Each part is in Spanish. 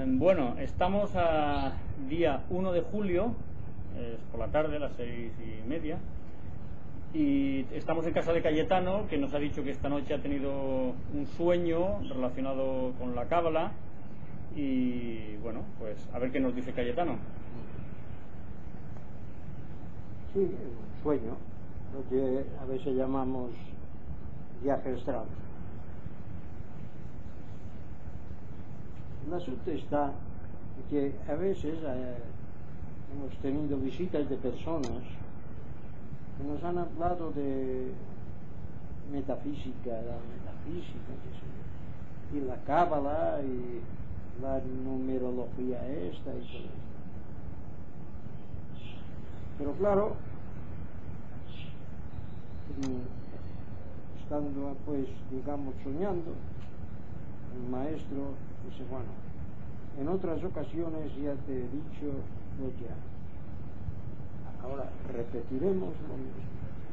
Bueno, estamos a día 1 de julio, es por la tarde, a las 6:30, y estamos en casa de Cayetano, que nos ha dicho que esta noche ha tenido un sueño relacionado con la cábala, y bueno, pues a ver qué nos dice Cayetano. Sí, un sueño, lo que a veces llamamos viaje astral. El asunto está que a veces hemos tenido visitas de personas que nos han hablado de metafísica, y la cábala y la numerología esta y todo esto. Pero claro, estando pues digamos soñando, el maestro dice, bueno, en otras ocasiones ya te he dicho lo que hay. Ahora repetiremos lo mismo.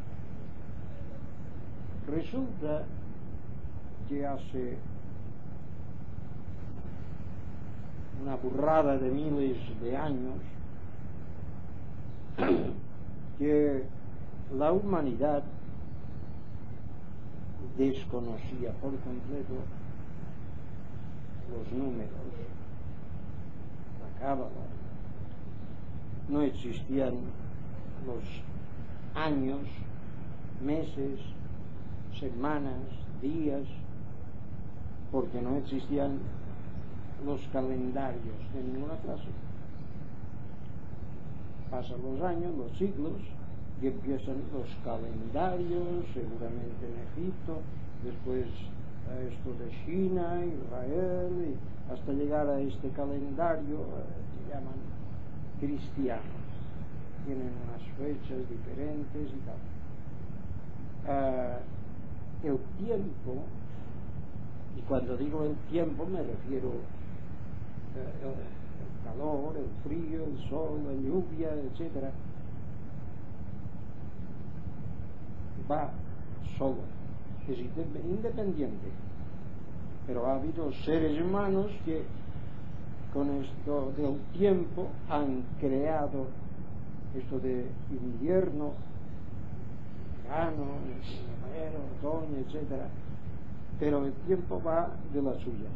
Resulta que hace una burrada de miles de años que la humanidad desconocía por completo los números, la cábala, no existían los años, meses, semanas, días, porque no existían los calendarios de ninguna clase. Pasan los años, los siglos, y empiezan los calendarios, seguramente en Egipto, después a esto de China, Israel, y hasta llegar a este calendario que llaman cristiano. Tienen unas fechas diferentes y tal. El tiempo, y cuando digo el tiempo me refiero el calor, el frío, el sol, la lluvia, etc., va solo, es independiente. Pero ha habido seres humanos que con esto del tiempo han creado esto de invierno, verano, primavera, otoño, etc. Pero el tiempo va de las suyas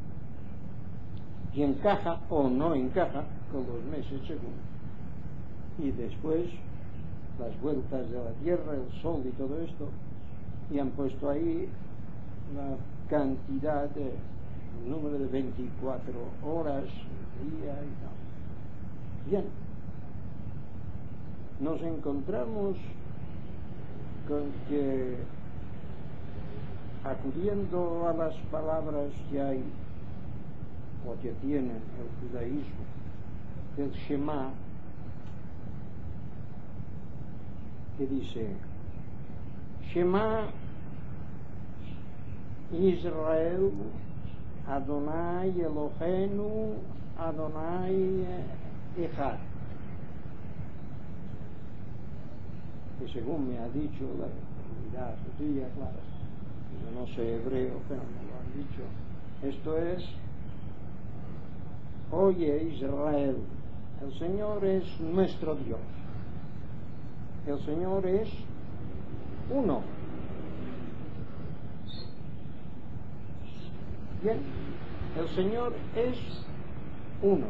y encaja o no encaja con los meses según. Y después las vueltas de la Tierra, el Sol y todo esto, y han puesto ahí la cantidad el número de 24 horas, el día y tal. Bien, nos encontramos con que, acudiendo a las palabras que hay o que tiene el judaísmo, del Shema, que dice: Shema Israel Adonai Eloheinu Adonai Echad, que según me ha dicho la comunidad judía, claro, yo no sé hebreo, pero me lo han dicho, esto es: oye Israel, el Señor es nuestro Dios, el Señor es uno. Bien, el Señor es uno.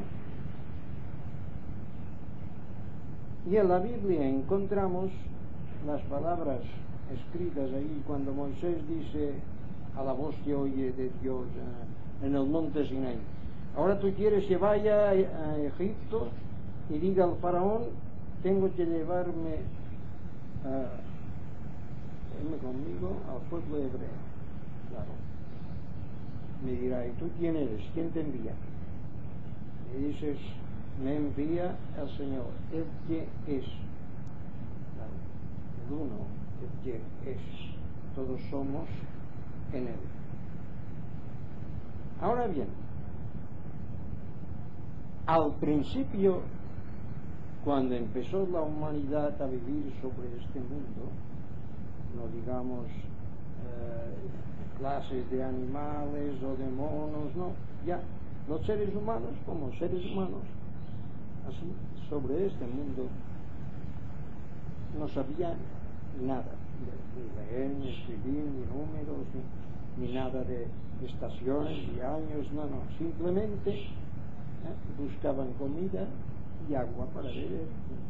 Y en la Biblia encontramos las palabras escritas ahí cuando Moisés dice a la voz que oye de Dios en el monte Sinaí: ahora tú quieres que vaya a Egipto y diga al faraón, tengo que llevarme conmigo al pueblo hebreo. Claro. Me dirá, ¿y tú quién eres? ¿Quién te envía? Y dices, me envía el Señor, el que es. Claro. El uno, el que es. Todos somos en él. Ahora bien, al principio, cuando empezó la humanidad a vivir sobre este mundo, no digamos clases de animales o de monos, no, ya los seres humanos como seres humanos, así, sobre este mundo, no sabían nada, ni leer, ni escribir, ni números, ni nada de estaciones y años, no, simplemente buscaban comida y agua para beber.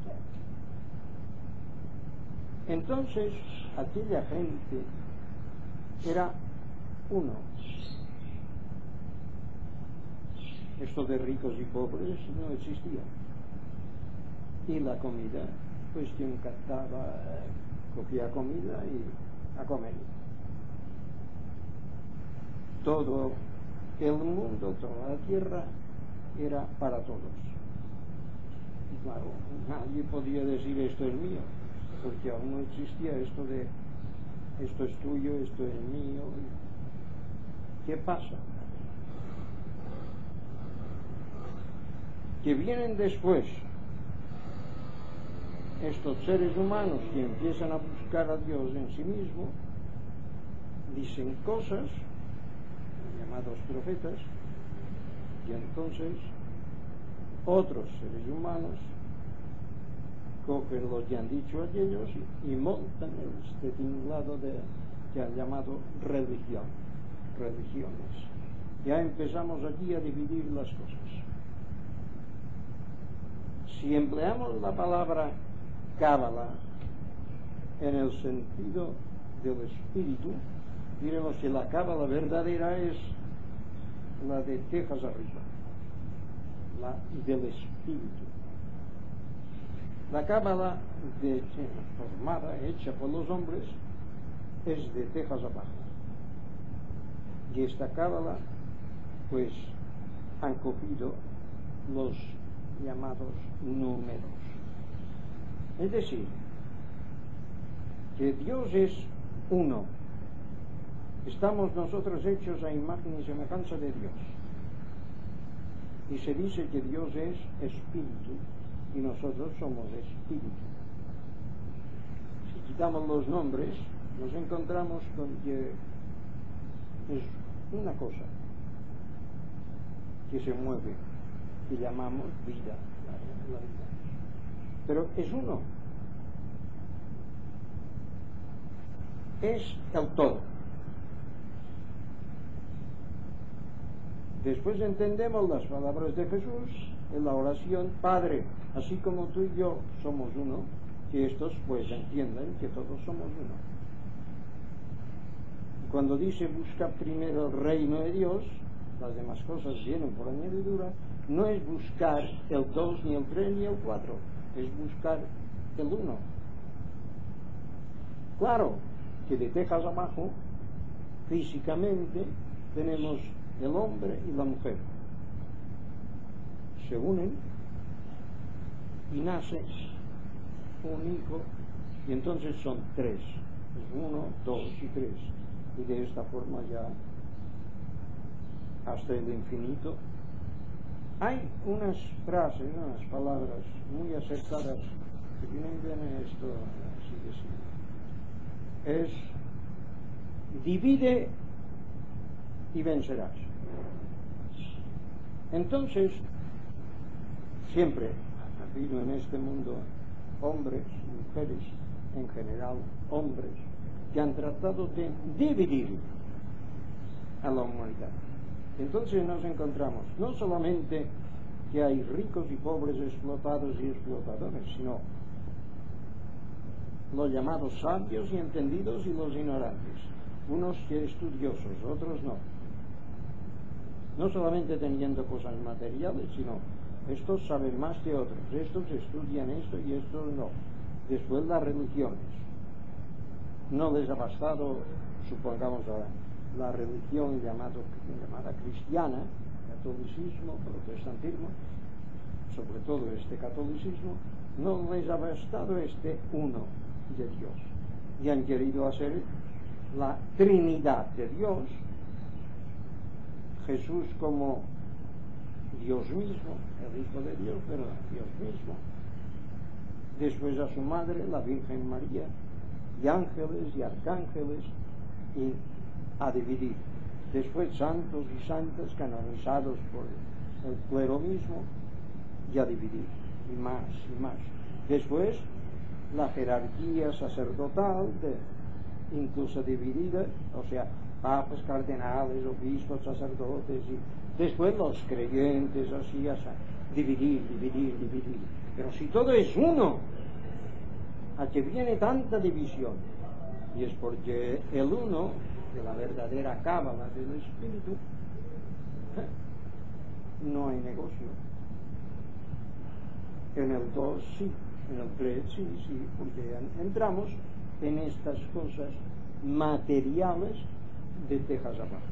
Entonces, aquella gente era uno. Esto de ricos y pobres no existía. Y la comida, pues quien cantaba, cogía comida y a comer. Todo el mundo, toda la tierra era para todos. Y claro, nadie podía decir esto es mío, porque aún no existía esto de esto es tuyo, esto es mío. ¿Qué pasa? Que vienen después estos seres humanos que empiezan a buscar a Dios en sí mismo, dicen cosas, llamados profetas, y entonces otros seres humanos cogen lo que han dicho aquellos y montan este tinglado que han llamado religiones. Ya empezamos aquí a dividir las cosas. Si empleamos la palabra cábala en el sentido del espíritu, diremos que la cábala verdadera es la de Tejas arriba, la del espíritu. La cábala formada, hecha por los hombres, es de Tejas abajo. Y esta cábala, pues, han cogido los llamados números. Es decir, que Dios es uno. Estamos nosotros hechos a imagen y semejanza de Dios. Y se dice que Dios es espíritu y nosotros somos espíritu. Si quitamos los nombres, nos encontramos con que es una cosa que se mueve, que llamamos vida, la vida. Pero es uno. Es el todo. Después entendemos las palabras de Jesús en la oración: Padre, así como tú y yo somos uno, que estos pues entiendan que todos somos uno. Cuando dice busca primero el reino de Dios, las demás cosas vienen por añadidura, no es buscar el 2, ni el 3, ni el 4, es buscar el 1. Claro que de Tejas abajo, físicamente, tenemos el hombre y la mujer. Se unen y nace un hijo, y entonces son 3. Es 1, 2 y 3. Y de esta forma ya hasta el infinito. Hay unas frases, unas palabras muy acertadas que vienen bien a esto, así decir. Es: divide y vencerás. Entonces, siempre ha habido en este mundo hombres, mujeres, en general hombres, que han tratado de dividir a la humanidad. Entonces nos encontramos no solamente que hay ricos y pobres, explotados y explotadores, sino los llamados sabios y entendidos y los ignorantes, unos que estudiosos, otros no. No solamente teniendo cosas materiales, sino estos saben más que otros, estos estudian esto y estos no. Después las religiones. No les ha bastado, supongamos, la religión llamada cristiana, catolicismo, protestantismo, sobre todo este catolicismo, no les ha bastado este uno de Dios. Y han querido hacer la Trinidad de Dios, Jesús como Dios mismo, el Hijo de Dios, pero Dios mismo. Después a su madre, la Virgen María, y ángeles y arcángeles, y a dividir. después santos y santas canonizados por el clero mismo, y a dividir, y más, y más. Después, la jerarquía sacerdotal, incluso dividida, o sea, papas, cardenales, obispos, sacerdotes, y después los creyentes, así, dividir. Pero si todo es uno, ¿a qué viene tanta división? Y es porque el uno, de la verdadera cábala del Espíritu, no hay negocio. En el 2 sí, en el 3 sí, porque entramos en estas cosas materiales de tejas abajo.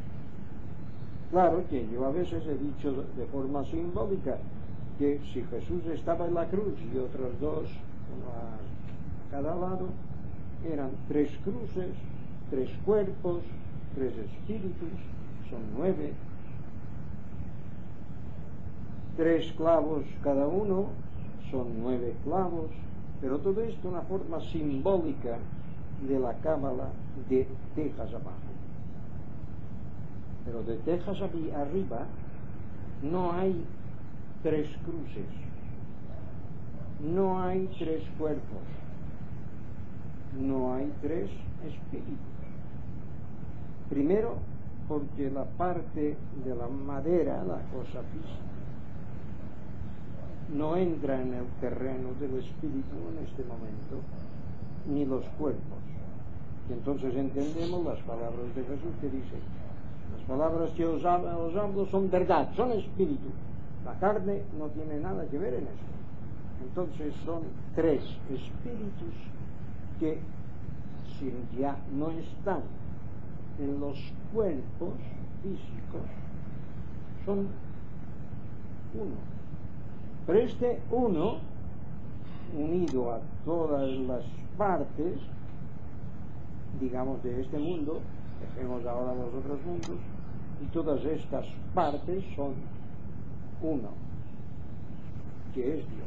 Claro que yo a veces he dicho de forma simbólica que si Jesús estaba en la cruz y otros dos, uno a cada lado, eran 3 cruces, 3 cuerpos, 3 espíritus, son 9, 3 clavos cada uno, son 9 clavos, pero todo esto una forma simbólica de la cábala de tejas abajo. Pero de tejas arriba no hay 3 cruces, no hay 3 cuerpos, no hay 3 espíritus. Primero, porque la parte de la madera, la cosa física, no entra en el terreno del espíritu en este momento, ni los cuerpos. Y entonces entendemos las palabras de Jesús que dice: las palabras que os hablo son verdad, son espíritu. La carne no tiene nada que ver en esto. Entonces son 3 espíritus que, si ya no están en los cuerpos físicos, son uno. Pero este uno, unido a todas las partes, digamos, de este mundo, dejemos ahora los otros mundos, y todas estas partes son uno, que es Dios.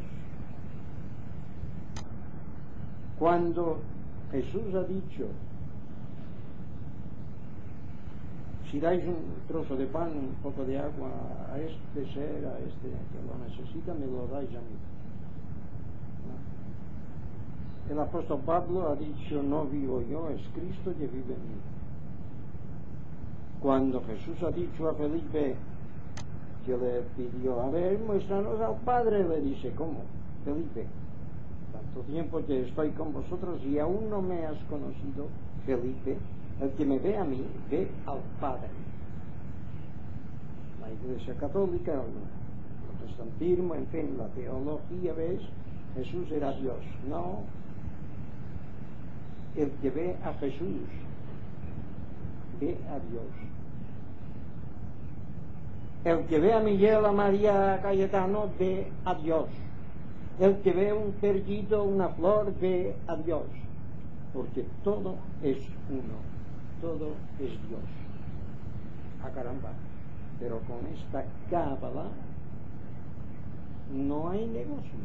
Cuando Jesús ha dicho: si dais un trozo de pan, un poco de agua a este ser, a este que lo necesita, me lo dais a mí. El apóstol Pablo ha dicho: no vivo yo, es Cristo que vive en mí. Cuando Jesús ha dicho a Felipe, que le pidió: a ver, muéstranos al Padre, le dice: ¿cómo, Felipe? Tanto tiempo que estoy con vosotros y aún no me has conocido, Felipe. El que me ve a mí, ve al Padre. La Iglesia Católica, el protestantismo, en fin, la teología, ¿ves? Jesús era Dios. No. El que ve a Jesús, ve a Dios. El que ve a Miguel, a María, a Cayetano, ve a Dios. El que ve un perllito, una flor, ve a Dios. Porque todo es uno. Todo es Dios. ¡Ah, caramba! Pero con esta cábala no hay negocio.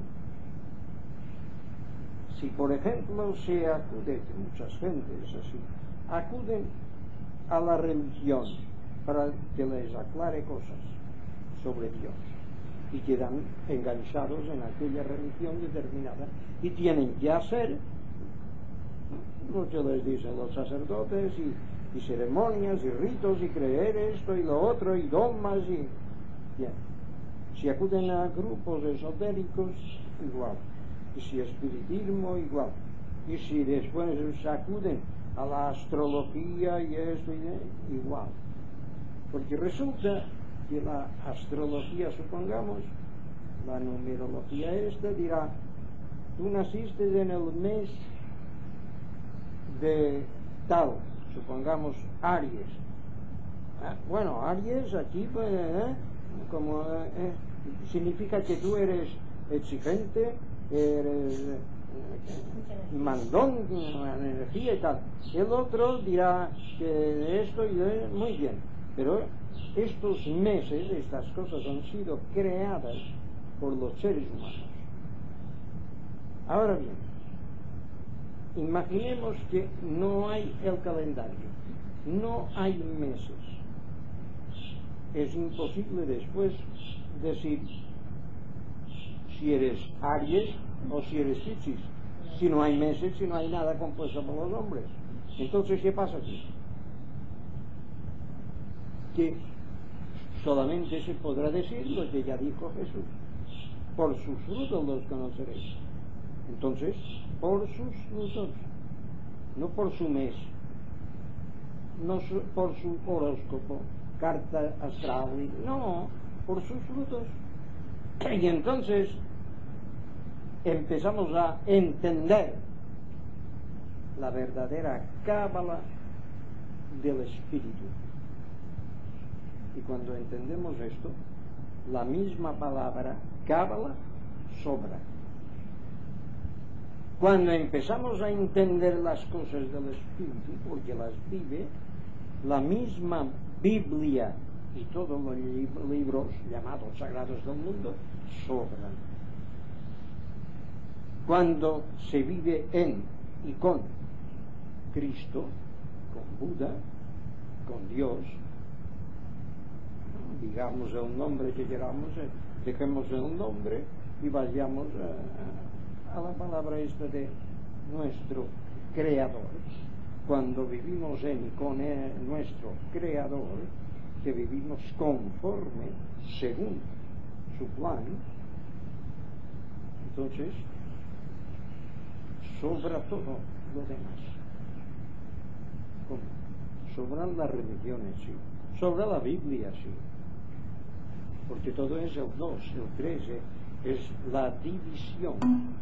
Si por ejemplo se acude, muchas gentes así, acuden a la religión para que les aclare cosas sobre Dios y quedan enganchados en aquella religión determinada y tienen que hacer lo que les dicen los sacerdotes y ceremonias y ritos y creer esto y lo otro y dogmas y bien. Si acuden a grupos esotéricos, igual. Y si espiritismo, igual. Y si después acuden a la astrología y esto y igual. Porque resulta que la astrología, supongamos, la numerología esta dirá: tú naciste en el mes de tal, supongamos Aries. Bueno, Aries aquí como significa que tú eres exigente, eres mandón, energía y tal. El otro dirá que esto y muy bien, pero estos meses, estas cosas han sido creadas por los seres humanos. Ahora bien, imaginemos que no hay el calendario, no hay meses, es imposible después decir si eres Aries o si eres Piscis, si no hay meses, si no hay nada compuesto por los hombres. Entonces, ¿qué pasa aquí? Que solamente se podrá decir lo que ya dijo Jesús: por sus frutos los conoceréis. Entonces, por sus frutos, no por su mes, no por su horóscopo, carta astral, no, por sus frutos. Y entonces empezamos a entender la verdadera cábala del espíritu. Y cuando entendemos esto, la misma palabra cábala sobra. Cuando empezamos a entender las cosas del espíritu, porque las vive, la misma Biblia y todos los libros llamados sagrados del mundo sobran. Cuando se vive en y con Cristo, con Buda, con Dios, digamos el nombre que queramos, dejemos el nombre y vayamos a la palabra esta de nuestro Creador. Cuando vivimos en y con nuestro Creador, que vivimos conforme, según su plan, entonces sobra todo lo demás. ¿Cómo? Sobran las religiones, sí. Sobra la Biblia, sí. Porque todo es el 2, el 3, es la división.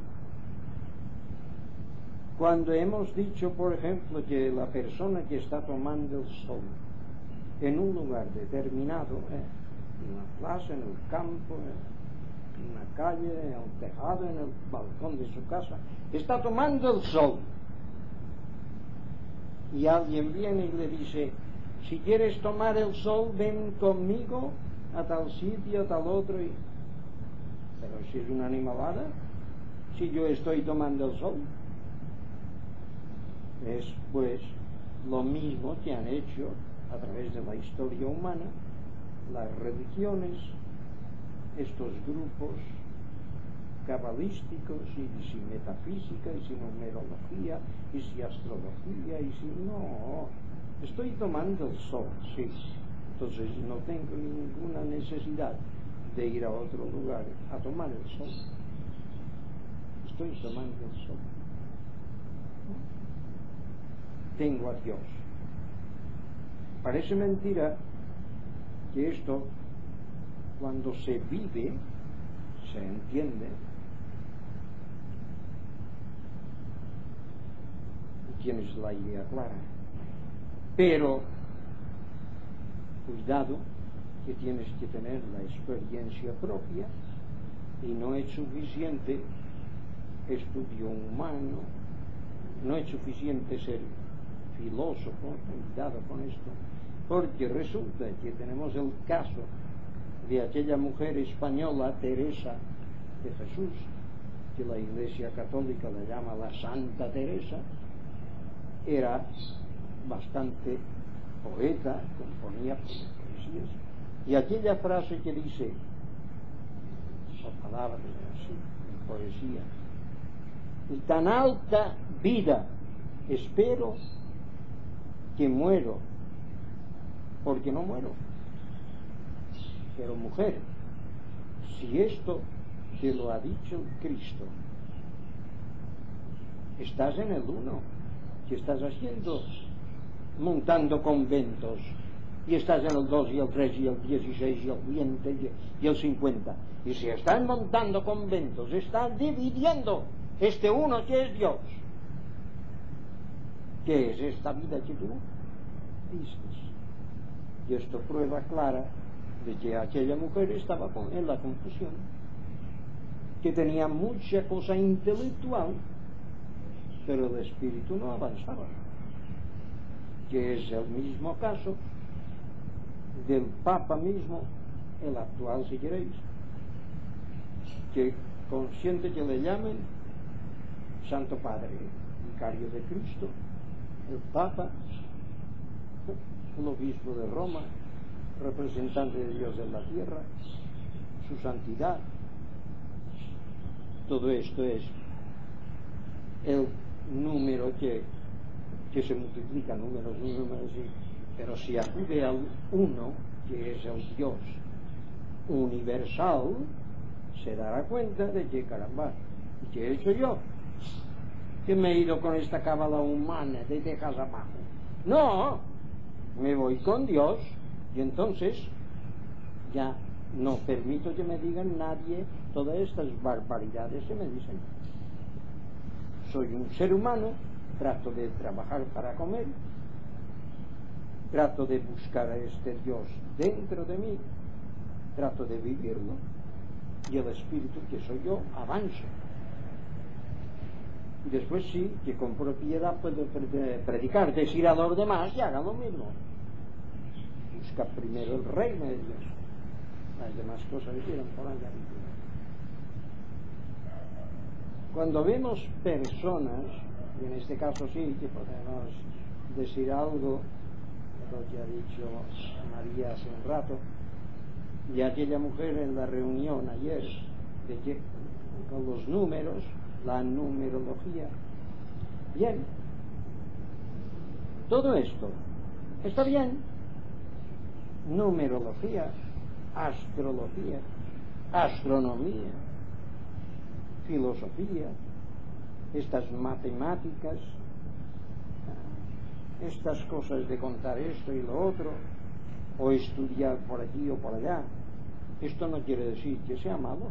Cuando hemos dicho, por ejemplo, que la persona que está tomando el sol en un lugar determinado, en una plaza, en el campo, en una calle, en el tejado, en el balcón de su casa, está tomando el sol, y alguien viene y le dice: si quieres tomar el sol, ven conmigo a tal sitio, a tal otro. Pero si es una animalada, si yo estoy tomando el sol, es pues lo mismo que han hecho a través de la historia humana las religiones, estos grupos cabalísticos, y si metafísica, y si numerología, y si astrología, y si no, estoy tomando el sol, sí. Entonces no tengo ninguna necesidad de ir a otro lugar a tomar el sol. Estoy tomando el sol. Tengo a Dios. Parece mentira que esto, cuando se vive, se entiende y tienes la idea clara. Pero cuidado, que tienes que tener la experiencia propia, y no es suficiente estudio humano, no es suficiente ser filósofo. Cuidado con esto, porque resulta que tenemos el caso de aquella mujer española, Teresa de Jesús, que la Iglesia Católica la llama la Santa Teresa. Era bastante poeta, componía poesías, y aquella frase que dice, o palabras así, en poesía: y tan alta vida espero que muero, porque no muero. Pero mujer, si esto te lo ha dicho Cristo, estás en el 1. ¿Qué estás haciendo? Montando conventos, y estás en el 2 y el 3 y el 16 y el 20 y el 50. Y si están montando conventos, están dividiendo este uno que es Dios. ¿Qué es esta vida que tú dices? Y esto prueba clara de que aquella mujer estaba en la confusión, que tenía mucha cosa intelectual, pero el espíritu no avanzaba. Que es el mismo caso del Papa mismo, el actual si queréis, que consciente que le llamen Santo Padre, vicario de Cristo, el Papa, el obispo de Roma, representante de Dios en la tierra, su santidad. Todo esto es el número que se multiplica, números, pero si acude al uno, que es el Dios universal, se dará cuenta de que, caramba, ¿qué he hecho yo? Que me he ido con esta cábala humana de tejas abajo. No, me voy con Dios, y entonces ya no permito que me digan nadie todas estas barbaridades que me dicen. Soy un ser humano, trato de trabajar para comer, trato de buscar a este Dios dentro de mí, trato de vivirlo, y el espíritu que soy yo avanza. Y después sí, que con propiedad puedo predicar, decir a los demás y haga lo mismo. Busca primero el reino de Dios, las demás cosas que quieran por allá. Cuando vemos personas, y en este caso sí que podemos decir algo de lo que ha dicho María hace un rato, y aquella mujer en la reunión ayer, de que con los números, la numerología, bien, todo esto está bien. Numerología, astrología, astronomía, filosofía, estas matemáticas, estas cosas de contar esto y lo otro, o estudiar por aquí o por allá, esto no quiere decir que sea malo,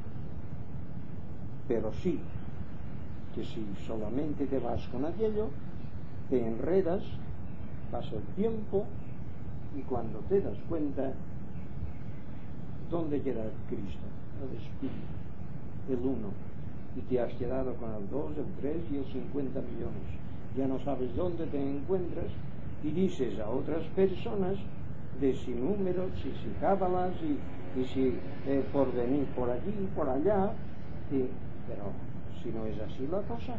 pero sí que si solamente te vas con aquello, te enredas, pasa el tiempo, y cuando te das cuenta, ¿dónde queda Cristo? El Espíritu, el uno, y te has quedado con el 2, el 3 y el 50 millones. Ya no sabes dónde te encuentras, y dices a otras personas de si números, si cábalas, y si por venir por aquí y por allá, pero si no es así la cosa,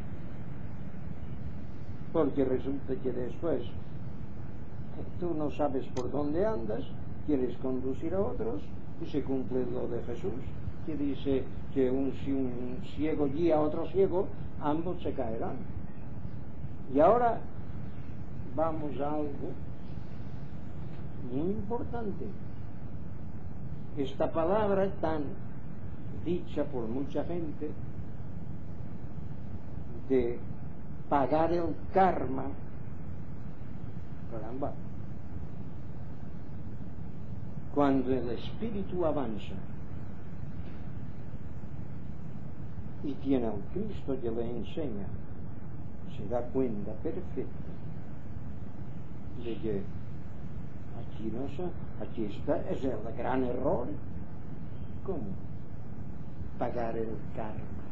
porque resulta que después tú no sabes por dónde andas, quieres conducir a otros, y se cumple lo de Jesús, que dice que si un ciego guía a otro ciego, ambos se caerán. Y ahora vamos a algo muy importante. Esta palabra tan dicha por mucha gente de pagar el karma, caramba, cuando el espíritu avanza y tiene al Cristo que le enseña, se da cuenta perfecta de que aquí está, es el gran error. ¿Cómo? Pagar el karma.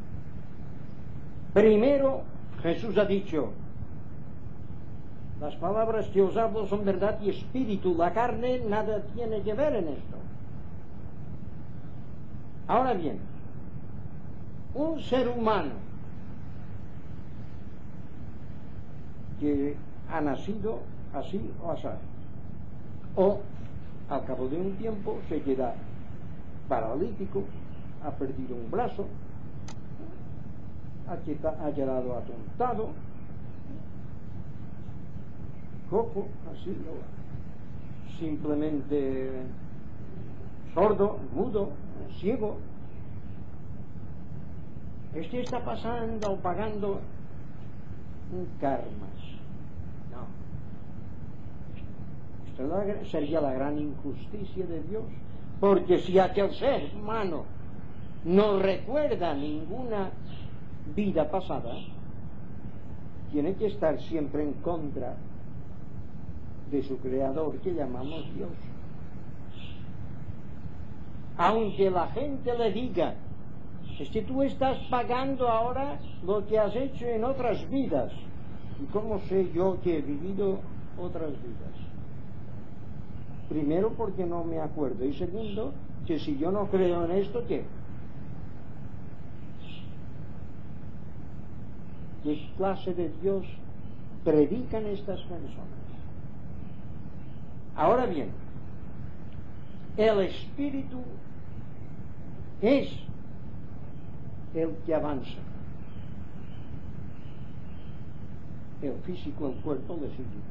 Primero, Jesús ha dicho: las palabras que os hablo son verdad y espíritu, la carne nada tiene que ver en esto. Ahora bien, un ser humano que ha nacido así o así, o al cabo de un tiempo se queda paralítico, ha perdido un brazo, ha quedado atontado, cojo, así, simplemente sordo, mudo, ciego. Este está pasando o pagando karmas. No. Esto sería la gran injusticia de Dios, porque si aquel ser humano no recuerda ninguna vida pasada, tiene que estar siempre en contra de su creador, que llamamos Dios. Aunque la gente le diga: es que tú estás pagando ahora lo que has hecho en otras vidas. ¿Y cómo sé yo que he vivido otras vidas? Primero, porque no me acuerdo, y segundo, que si yo no creo en esto, ¿qué? ¿Qué clase de Dios predican estas personas? Ahora bien, el espíritu es el que avanza. El físico, el cuerpo, le sigue.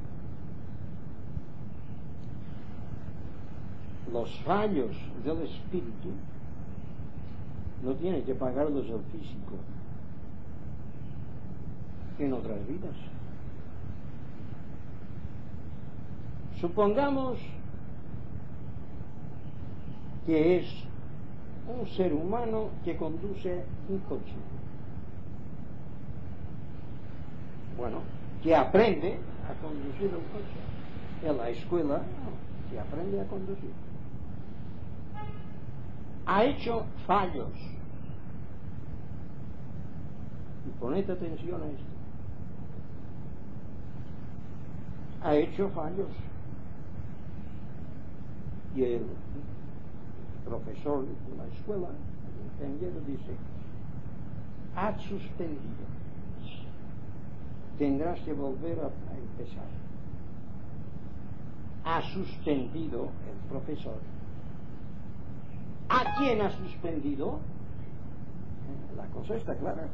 Los fallos del espíritu no tiene que pagarlos el físico en otras vidas. Supongamos que es un ser humano que conduce un coche. Bueno, que aprende a conducir un coche. En la escuela, que aprende a conducir. Ha hecho fallos. Y poned atención a esto. Ha hecho fallos. Y el profesor de la escuela, el ingeniero, dice: has suspendido. Tendrás que volver a empezar. Ha suspendido el profesor. ¿A quién ha suspendido? La cosa está clara.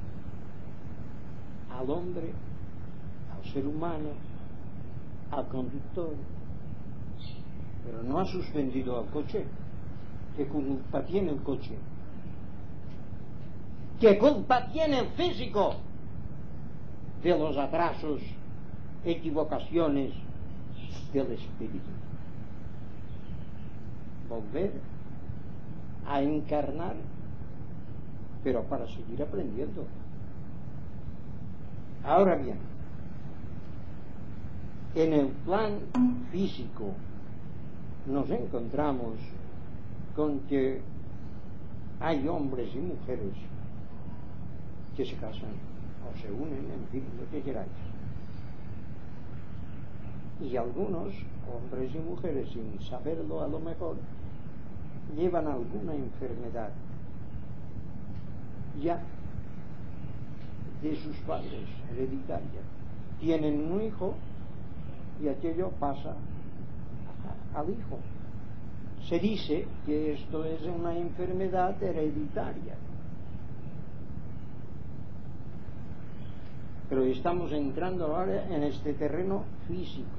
Al hombre, al ser humano, al conductor. Pero no ha suspendido al coche. ¿Qué culpa tiene el coche? ¿Qué culpa tiene el físico de los atrasos, equivocaciones del espíritu? Volver a encarnar, pero para seguir aprendiendo. Ahora bien, en el plan físico nos encontramos con que hay hombres y mujeres que se casan o se unen, en fin, lo que queráis. Y algunos hombres y mujeres, sin saberlo a lo mejor, llevan alguna enfermedad ya de sus padres, hereditaria. Tienen un hijo y aquello pasa al hijo. Se dice que esto es una enfermedad hereditaria. Pero estamos entrando ahora en este terreno físico.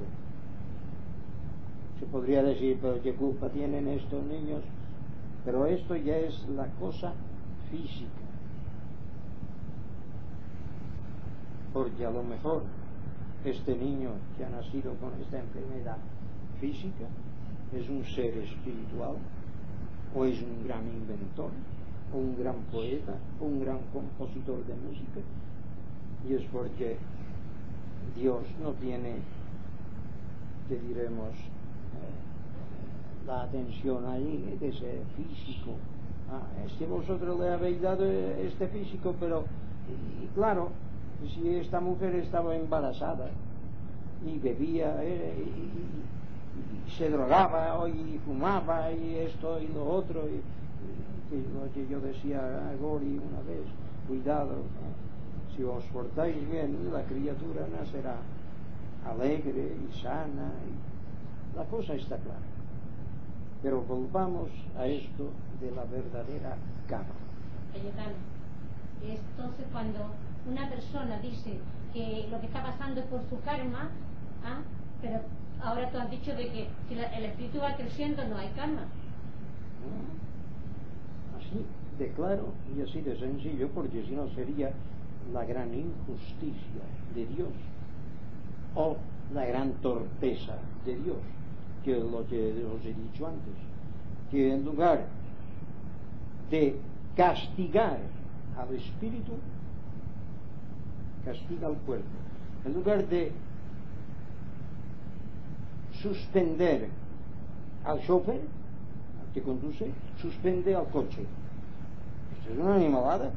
Se podría decir, pero ¿qué culpa tienen estos niños? Pero esto ya es la cosa física. Porque a lo mejor este niño que ha nacido con esta enfermedad física es un ser espiritual, o es un gran inventor, o un gran poeta, o un gran compositor de música, y es porque Dios no tiene, que diremos, la atención ahí de ese físico. Es que vosotros le habéis dado este físico, pero y claro, si esta mujer estaba embarazada y bebía y se drogaba y fumaba y esto y lo otro, y lo que yo decía a Gori una vez, cuidado, si os portáis bien, la criatura nacerá alegre y sana, y la cosa está clara. Pero volvamos a esto de la verdadera cama. Cayetano, entonces cuando una persona dice que lo que está pasando es por su karma, pero ahora tú has dicho de que si el espíritu va creciendo no hay karma. Así de claro y así de sencillo, porque si no sería la gran injusticia de Dios o la gran torpeza de Dios, que es lo que os he dicho antes, que en lugar de castigar al espíritu, castiga al cuerpo. En lugar de suspender al chofer, al que conduce, suspende al coche. Esto es una animalada.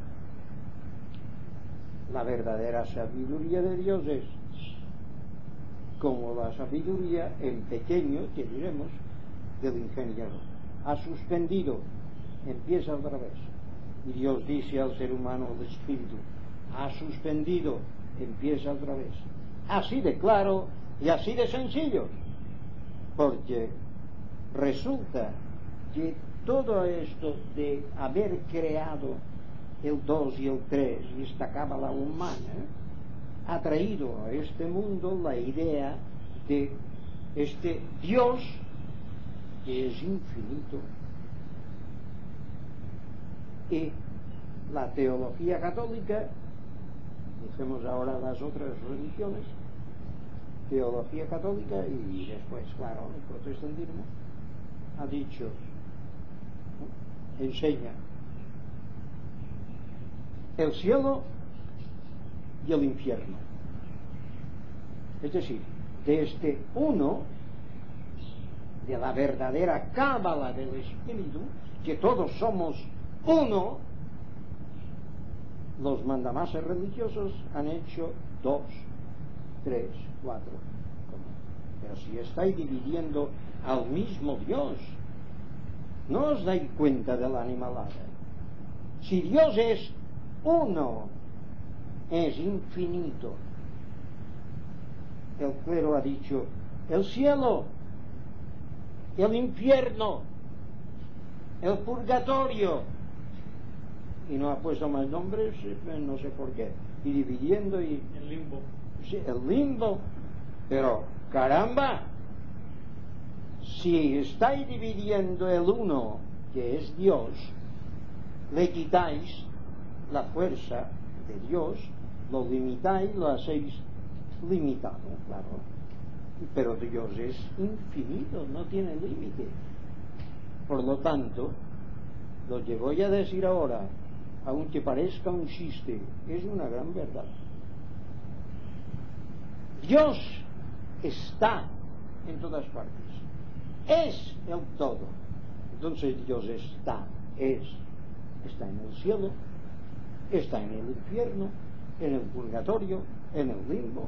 La verdadera sabiduría de Dios es como la sabiduría en pequeño, que diremos, del ingeniero. Ha suspendido, empieza otra vez. Y Dios dice al ser humano, al espíritu, ha suspendido, empieza otra vez. Así de claro y así de sencillo. Porque resulta que todo esto de haber creado el 2 y el 3 y esta cábala humana ha traído a este mundo la idea de este Dios que es infinito. Y la teología católica, dejemos ahora las otras religiones, teología católica y después, claro, el protestantismo, ha dicho, enseña el cielo y el infierno. Es decir, de este uno, de la verdadera cábala del Espíritu, que todos somos uno, los mandamases religiosos han hecho 2, 3, 4. Pero si estáis dividiendo al mismo Dios, no os dais cuenta de la animalada. Si Dios es uno, es infinito. El clero ha dicho el cielo, el infierno, el purgatorio, y no ha puesto más nombres, no sé por qué, y dividiendo y el limbo. Sí, el limbo. Pero caramba, si estáis dividiendo el uno, que es Dios, le quitáis la fuerza de Dios, lo limitáis, lo hacéis limitado, claro. Pero Dios es infinito, no tiene límite. Por lo tanto, lo que voy a decir ahora, aunque parezca un chiste, es una gran verdad. Dios está en todas partes, es el todo. Entonces Dios está en el cielo, está en el infierno, en el purgatorio, en el limbo.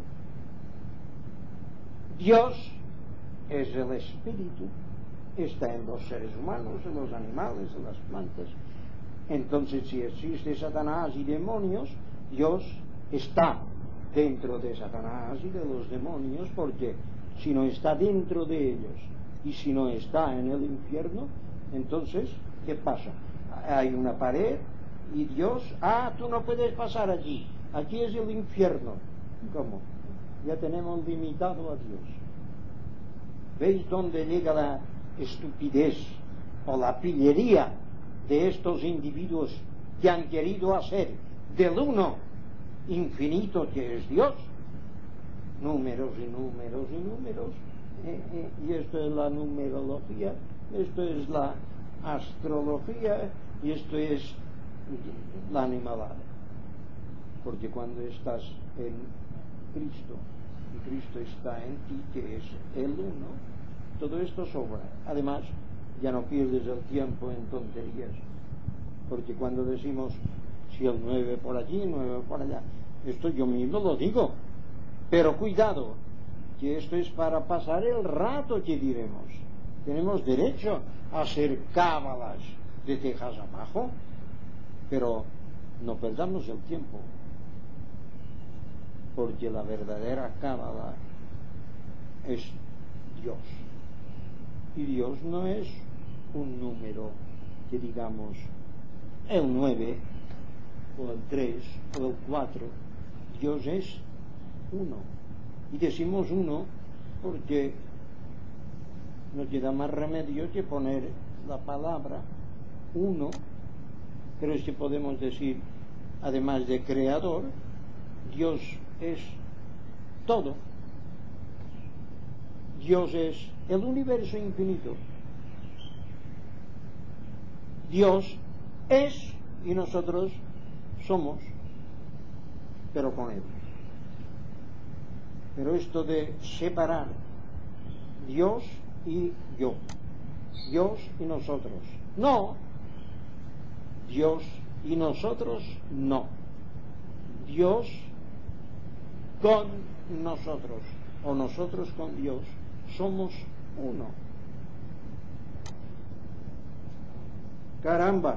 Dios es el Espíritu, está en los seres humanos, en los animales, en las plantas. Entonces, si existe Satanás y demonios, Dios está dentro de Satanás y de los demonios, porque si no está dentro de ellos y si no está en el infierno, entonces, ¿qué pasa? Hay una pared y Dios, tú no puedes pasar allí, aquí es el infierno. ¿Cómo? Ya tenemos limitado a Dios. ¿Veis dónde llega la estupidez o la pillería de estos individuos que han querido hacer del uno infinito que es Dios números y números y números? Y esto es la numerología, esto es la astrología y esto es la animalada. Porque cuando estás en Cristo y Cristo está en ti, que es el uno, todo esto sobra. Además, ya no pierdes el tiempo en tonterías, porque cuando decimos si el 9 por allí, 9 por allá, esto yo mismo lo digo, pero cuidado, que esto es para pasar el rato, que diremos. Tenemos derecho a hacer cábalas de tejas abajo, pero no perdamos el tiempo, porque la verdadera cábala es Dios. Y Dios no es un número que digamos el 9 o el 3 o el 4. Dios es uno. Y decimos uno porque no queda más remedio que poner la palabra uno, pero es que podemos decir, además de creador, Dios es todo. Dios es el universo infinito. Dios es y nosotros somos, pero con Él. Pero esto de separar Dios y yo, Dios y nosotros, no. Dios y nosotros, no. Dios con nosotros, o nosotros con Dios, somos uno. Caramba,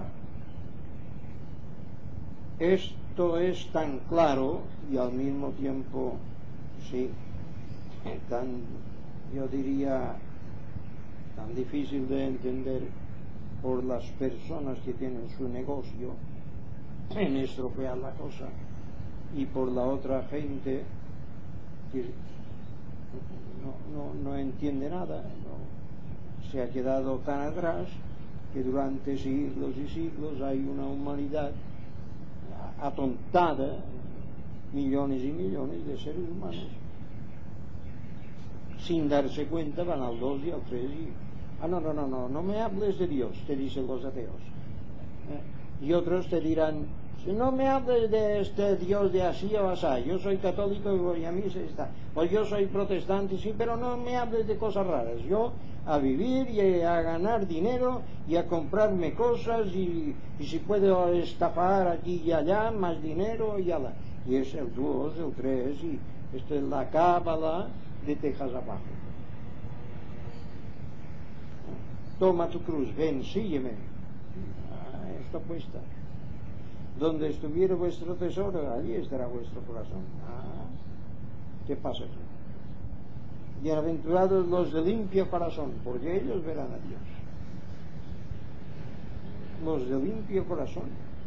esto es tan claro y al mismo tiempo, sí, tan, yo diría, tan difícil de entender por las personas que tienen su negocio en estropear la cosa, y por la otra gente que no entiende nada, se ha quedado tan atrás que durante siglos y siglos hay una humanidad atontada, millones y millones de seres humanos, sin darse cuenta van al 2 y al 3 y no me hables de Dios, te dicen los ateos, y otros te dirán, no me hables de este Dios de así o así, yo soy católico y voy a misa y está, o yo soy protestante, sí, pero no me hables de cosas raras, yo a vivir y a ganar dinero y a comprarme cosas y si puedo estafar aquí y allá, más dinero y allá. Y es el 2, el 3 y esta es la cábala de Texas abajo. Toma tu cruz, ven, sígueme. Esto cuesta. Donde estuviera vuestro tesoro, allí estará vuestro corazón. ¿Qué pasa aquí? Bienaventurados los de limpio corazón, porque ellos verán a Dios. Los de limpio corazón.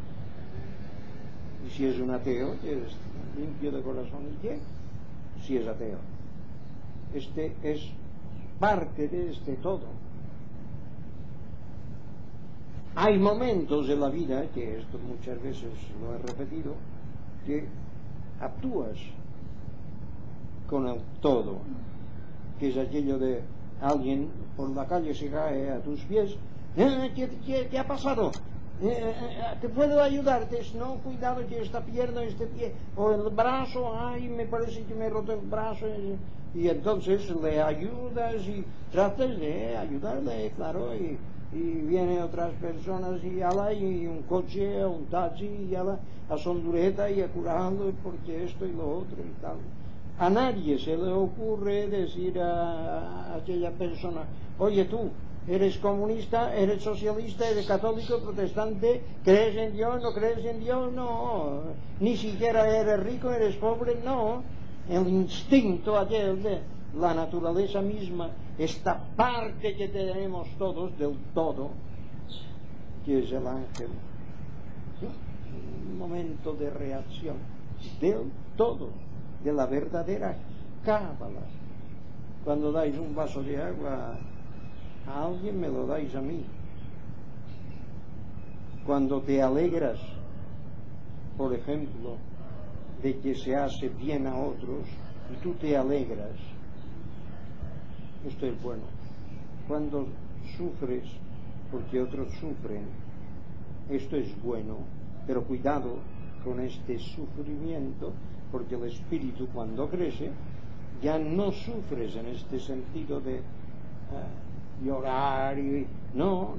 Y si es un ateo, es limpio de corazón, ¿y qué? Si es ateo. Este es parte de este todo. Hay momentos en la vida, que esto muchas veces lo he repetido, que actúas con el todo, que es aquello de alguien por la calle se cae a tus pies, ¿qué ha pasado? ¿Te puedo ayudarte? No, cuidado que esta pierna, este pie, o el brazo, ay, me parece que me he roto el brazo, y entonces le ayudas y tratas de ayudarle, claro, y vienen otras personas y un coche, un taxi, y a Sondureta y a curarlo porque esto y lo otro y tal. A nadie se le ocurre decir a aquella persona, oye tú, eres comunista, eres socialista, eres católico, protestante, crees en Dios, no crees en Dios, no, ni siquiera eres rico, eres pobre, no. El instinto aquel de la naturaleza misma, esta parte que tenemos todos del todo, que es el ángel, un momento de reacción del todo, de la verdadera cábala. Cuando dais un vaso de agua a alguien, me lo dais a mí. Cuando te alegras, por ejemplo, de que se hace bien a otros y tú te alegras, esto es bueno. Cuando sufres porque otros sufren, esto es bueno, pero cuidado con este sufrimiento, porque el espíritu cuando crece ya no sufres en este sentido de llorar y no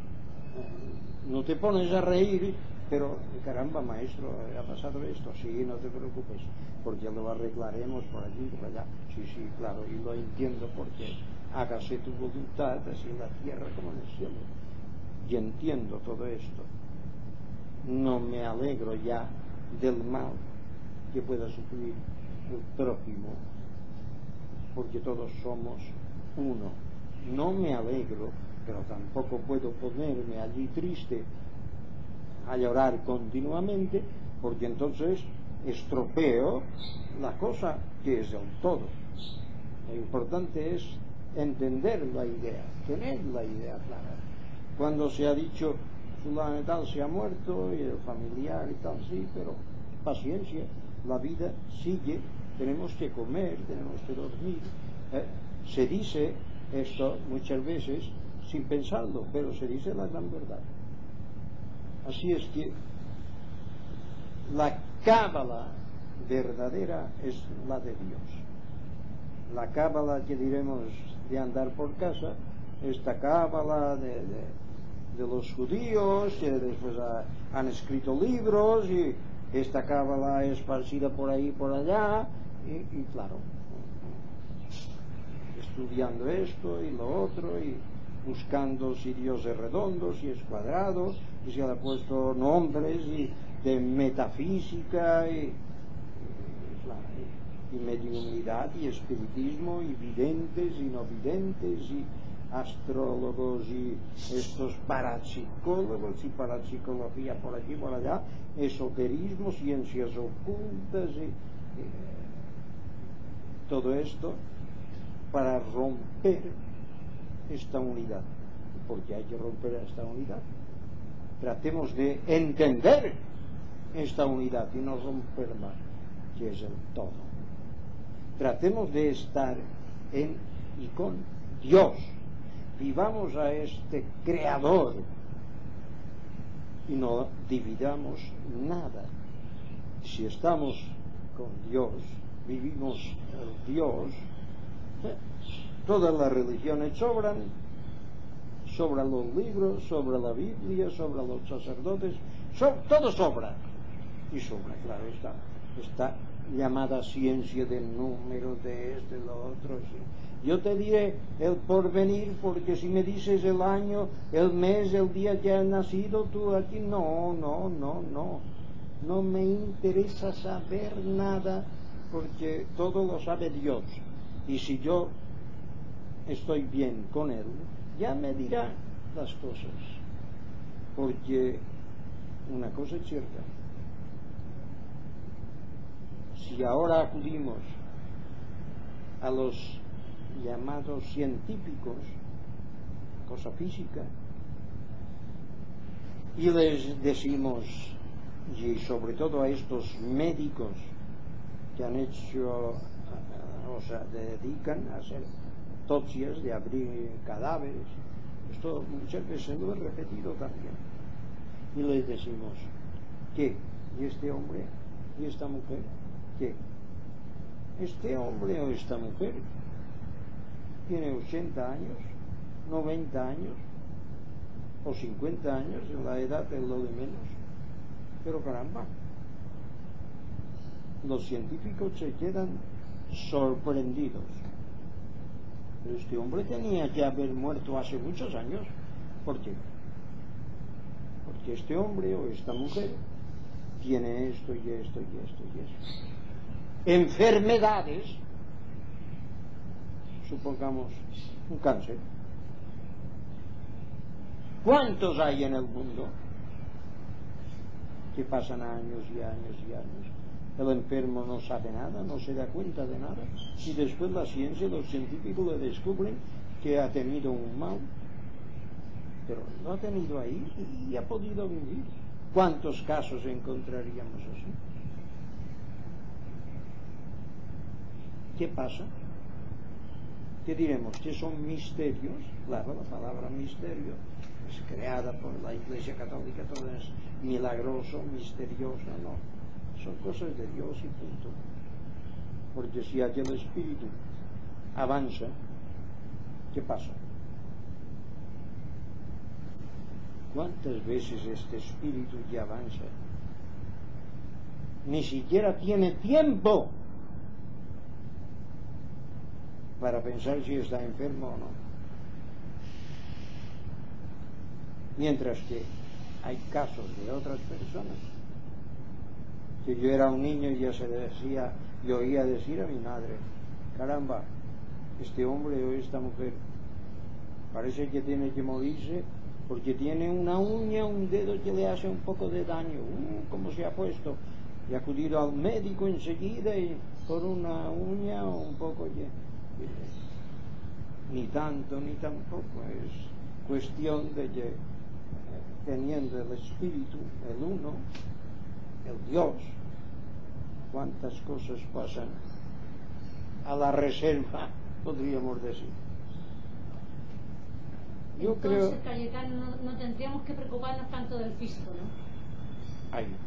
te pones a reír, pero caramba, maestro, ha pasado esto, sí, no te preocupes, porque lo arreglaremos por allí, por allá, sí, claro, y lo entiendo, porque hágase tu voluntad así en la tierra como en el cielo, y entiendo todo esto. No me alegro ya del mal que pueda sufrir el prójimo, porque todos somos uno. No me alegro, pero tampoco puedo ponerme allí triste a llorar continuamente, porque entonces estropeo la cosa que es el todo. Lo importante es entender la idea, tener la idea clara. Cuando se ha dicho fulano y tal se ha muerto y el familiar y tal, sí, pero paciencia, la vida sigue, tenemos que comer, tenemos que dormir. Se dice esto muchas veces sin pensarlo, pero se dice la gran verdad. Así es que la cábala verdadera es la de Dios. La cábala que diremos de andar por casa, esta cábala de los judíos, que después han escrito libros, y esta cábala esparcida por ahí y por allá, y claro, estudiando esto y lo otro, y buscando si Dios es redondo, si es cuadrado, y se le ha puesto nombres y de metafísica y mediunidad y espiritismo y videntes y no videntes astrólogos y estos parapsicólogos y parapsicología por aquí por allá, esoterismo, ciencias ocultas y todo esto para romper esta unidad. Porque hay que romper esta unidad. Tratemos de entender esta unidad y no romperla, que es el todo. Tratemos de estar en y con Dios. Vivamos a este Creador y no dividamos nada. Si estamos con Dios, vivimos el Dios, todas las religiones sobran los libros, sobra la Biblia, sobra los sacerdotes, todo sobra. Y sobra, claro, esta llamada ciencia del número, de este, lo otro. Sí. Yo te diré el porvenir, porque si me dices el año, el mes, el día que has nacido, tú aquí, no me interesa saber nada, porque todo lo sabe Dios. Y si yo estoy bien con Él, ya me dirá las cosas. Porque una cosa es cierta: si ahora acudimos a los llamados científicos, cosa física, y les decimos, y sobre todo a estos médicos que han hecho, o sea, dedican a hacer autopsias, de abrir cadáveres, esto muchas veces lo he repetido también, y les decimos, ¿qué? ¿Y este hombre? ¿Y esta mujer? ¿Qué? Este hombre o esta mujer tiene 80 años, 90 años o 50 años, en la edad es lo de menos, pero caramba, los científicos se quedan sorprendidos. Pero este hombre tenía que haber muerto hace muchos años. ¿Por qué? Porque este hombre o esta mujer tiene esto y esto y esto y esto. Enfermedades, supongamos un cáncer. ¿Cuántos hay en el mundo que pasan años y años y años? El enfermo no sabe nada, no se da cuenta de nada, y después la ciencia, los científicos le descubren que ha tenido un mal, pero lo ha tenido ahí y ha podido vivir. ¿Cuántos casos encontraríamos así? ¿Qué pasa? ¿Qué diremos? ¿Que son misterios? Claro, la palabra misterio es creada por la Iglesia Católica, todo es milagroso, misterioso, no. Son cosas de Dios y punto. Porque si aquel espíritu avanza, ¿qué pasa? ¿Cuántas veces este espíritu que avanza ni siquiera tiene tiempo para pensar si está enfermo o no? Mientras que hay casos de otras personas que yo era un niño y ya se decía, yo oía decir a mi madre, caramba, este hombre o esta mujer parece que tiene que morirse porque tiene una uña, un dedo que le hace un poco de daño. ¿Cómo se ha puesto? Y ha acudido al médico enseguida y por una uña un poco ni tanto ni tampoco, es cuestión de que teniendo el espíritu, el uno, el Dios, cuántas cosas pasan a la reserva, podríamos decir. Yo Entonces, creo... Cayetano, no tendríamos que preocuparnos tanto del físico, ¿no? Ahí.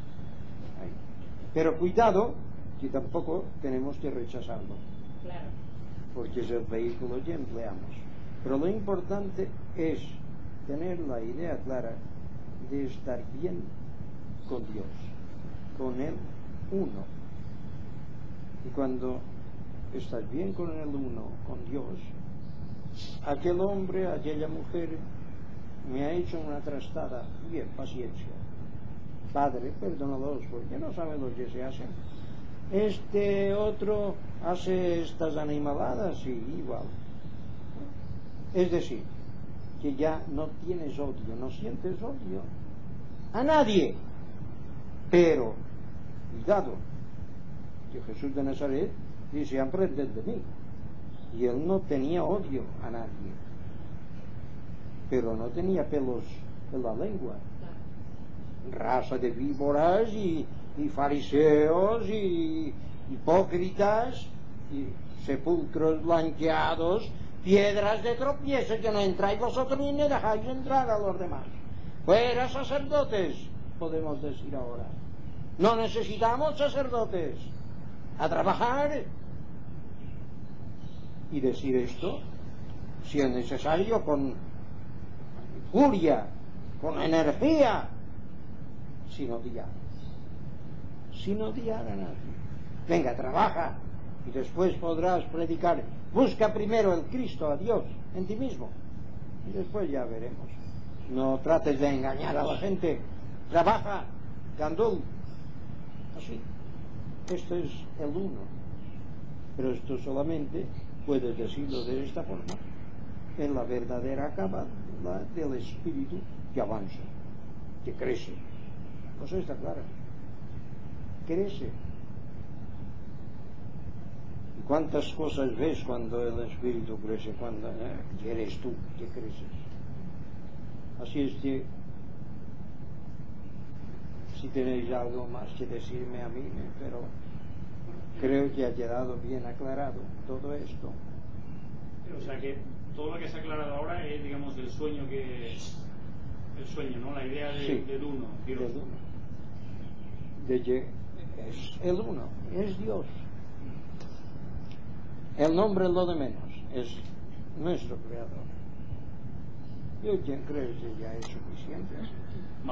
Pero cuidado, que tampoco tenemos que rechazarlo. Claro. Porque es el vehículo que empleamos. Pero lo importante es tener la idea clara de estar bien con Dios, con el uno. Y cuando estás bien con el uno, con Dios, aquel hombre, aquella mujer me ha hecho una trastada, bien, paciencia. Padre, perdónalos porque no saben lo que se hacen. Este otro hace estas animaladas y igual. Es decir, que ya no tienes odio, no sientes odio a nadie. Pero, cuidado, que Jesús de Nazaret dice: aprended de mí. Y él no tenía odio a nadie, pero no tenía pelos en la lengua. Raza de víboras y fariseos y hipócritas y sepulcros blanqueados, piedras de tropiezo, que no entráis vosotros ni dejáis entrar a los demás. Fuera sacerdotes, podemos decir ahora. No necesitamos sacerdotes. A trabajar. Y decir esto, si es necesario, con furia, con energía, sin odiar a nadie. Venga, trabaja, y después podrás predicar. Busca primero el Cristo, a Dios, en ti mismo, y después ya veremos. No trates de engañar a la gente. Trabaja, gandul. Así. Esto es el uno. Pero esto solamente puedes decirlo de esta forma, en la verdadera cábala del espíritu que avanza, que crece. La cosa está clara. Crece. ¿Y cuántas cosas ves cuando el espíritu crece? Cuando eres tú que creces. Así es que, si tenéis algo más que decirme a mí, pero creo que ha quedado bien aclarado todo esto. O sea que todo lo que se ha aclarado ahora es, digamos, el sueño, ¿no? La idea del uno. Del uno. De que es el uno, es Dios. El nombre es lo de menos, es nuestro creador. Yo creo que ya es suficiente.